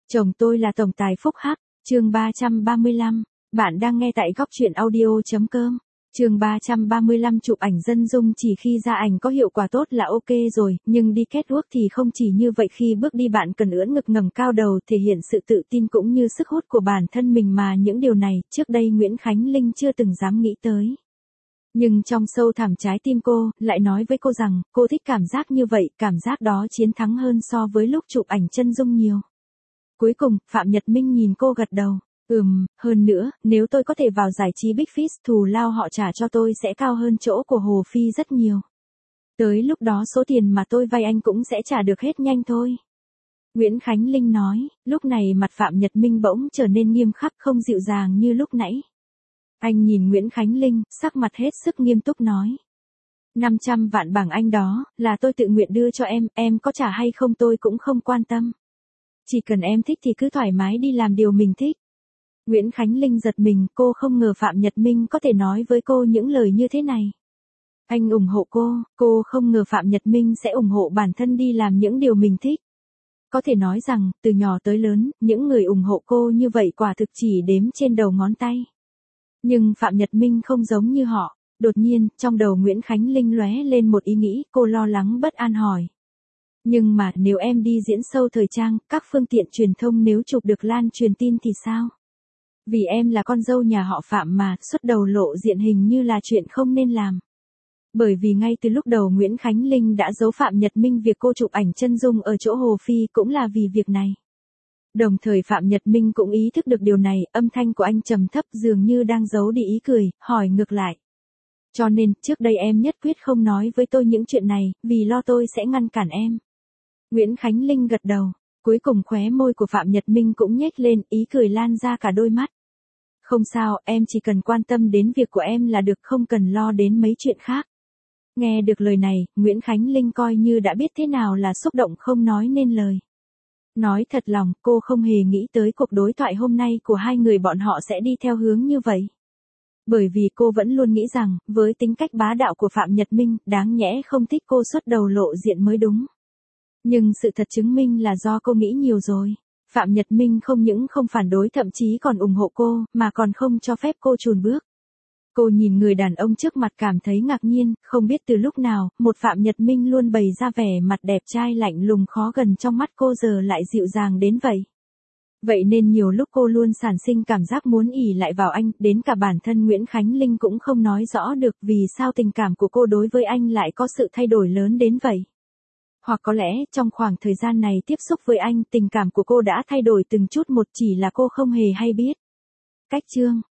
Chồng tôi là tổng tài phúc hắc, chương 335, bạn đang nghe tại góc truyện audio.com. Chương 335 chụp ảnh dân dung chỉ khi ra ảnh có hiệu quả tốt là ok rồi, nhưng đi catwalk thì không chỉ như vậy, khi bước đi bạn cần ưỡn ngực ngẩng cao đầu thể hiện sự tự tin cũng như sức hút của bản thân mình, mà những điều này trước đây Nguyễn Khánh Linh chưa từng dám nghĩ tới. Nhưng trong sâu thẳm trái tim cô, lại nói với cô rằng, cô thích cảm giác như vậy, cảm giác đó chiến thắng hơn so với lúc chụp ảnh chân dung nhiều. Cuối cùng, Phạm Nhật Minh nhìn cô gật đầu. Hơn nữa, nếu tôi có thể vào giải trí Big Fish, thù lao họ trả cho tôi sẽ cao hơn chỗ của Hồ Phi rất nhiều. Tới lúc đó số tiền mà tôi vay anh cũng sẽ trả được hết nhanh thôi. Nguyễn Khánh Linh nói, lúc này mặt Phạm Nhật Minh bỗng trở nên nghiêm khắc, không dịu dàng như lúc nãy. Anh nhìn Nguyễn Khánh Linh, sắc mặt hết sức nghiêm túc nói. 500 vạn bảng Anh đó, là tôi tự nguyện đưa cho em có trả hay không tôi cũng không quan tâm. Chỉ cần em thích thì cứ thoải mái đi làm điều mình thích. Nguyễn Khánh Linh giật mình, cô không ngờ Phạm Nhật Minh có thể nói với cô những lời như thế này. Anh ủng hộ cô không ngờ Phạm Nhật Minh sẽ ủng hộ bản thân đi làm những điều mình thích. Có thể nói rằng, từ nhỏ tới lớn, những người ủng hộ cô như vậy quả thực chỉ đếm trên đầu ngón tay. Nhưng Phạm Nhật Minh không giống như họ. Đột nhiên, trong đầu Nguyễn Khánh Linh lóe lên một ý nghĩ, cô lo lắng bất an hỏi. Nhưng mà nếu em đi diễn show thời trang, các phương tiện truyền thông nếu chụp được lan truyền tin thì sao? Vì em là con dâu nhà họ Phạm mà, xuất đầu lộ diện hình như là chuyện không nên làm. Bởi vì ngay từ lúc đầu Nguyễn Khánh Linh đã giấu Phạm Nhật Minh việc cô chụp ảnh chân dung ở chỗ Hồ Phi cũng là vì việc này. Đồng thời Phạm Nhật Minh cũng ý thức được điều này, âm thanh của anh trầm thấp dường như đang giấu đi ý cười, hỏi ngược lại. Cho nên, trước đây em nhất quyết không nói với tôi những chuyện này, vì lo tôi sẽ ngăn cản em. Nguyễn Khánh Linh gật đầu, cuối cùng khóe môi của Phạm Nhật Minh cũng nhếch lên, ý cười lan ra cả đôi mắt. Không sao, em chỉ cần quan tâm đến việc của em là được, không cần lo đến mấy chuyện khác. Nghe được lời này, Nguyễn Khánh Linh coi như đã biết thế nào là xúc động không nói nên lời. Nói thật lòng, cô không hề nghĩ tới cuộc đối thoại hôm nay của hai người bọn họ sẽ đi theo hướng như vậy. Bởi vì cô vẫn luôn nghĩ rằng, với tính cách bá đạo của Phạm Nhật Minh, đáng nhẽ không thích cô xuất đầu lộ diện mới đúng. Nhưng sự thật chứng minh là do cô nghĩ nhiều rồi. Phạm Nhật Minh không những không phản đối, thậm chí còn ủng hộ cô, mà còn không cho phép cô chùn bước. Cô nhìn người đàn ông trước mặt cảm thấy ngạc nhiên, không biết từ lúc nào, một Phạm Nhật Minh luôn bày ra vẻ mặt đẹp trai lạnh lùng khó gần trong mắt cô giờ lại dịu dàng đến vậy. Vậy nên nhiều lúc cô luôn sản sinh cảm giác muốn ỷ lại vào anh, đến cả bản thân Nguyễn Khánh Linh cũng không nói rõ được vì sao tình cảm của cô đối với anh lại có sự thay đổi lớn đến vậy. Hoặc có lẽ, trong khoảng thời gian này tiếp xúc với anh, tình cảm của cô đã thay đổi từng chút một, chỉ là cô không hề hay biết. Cách chương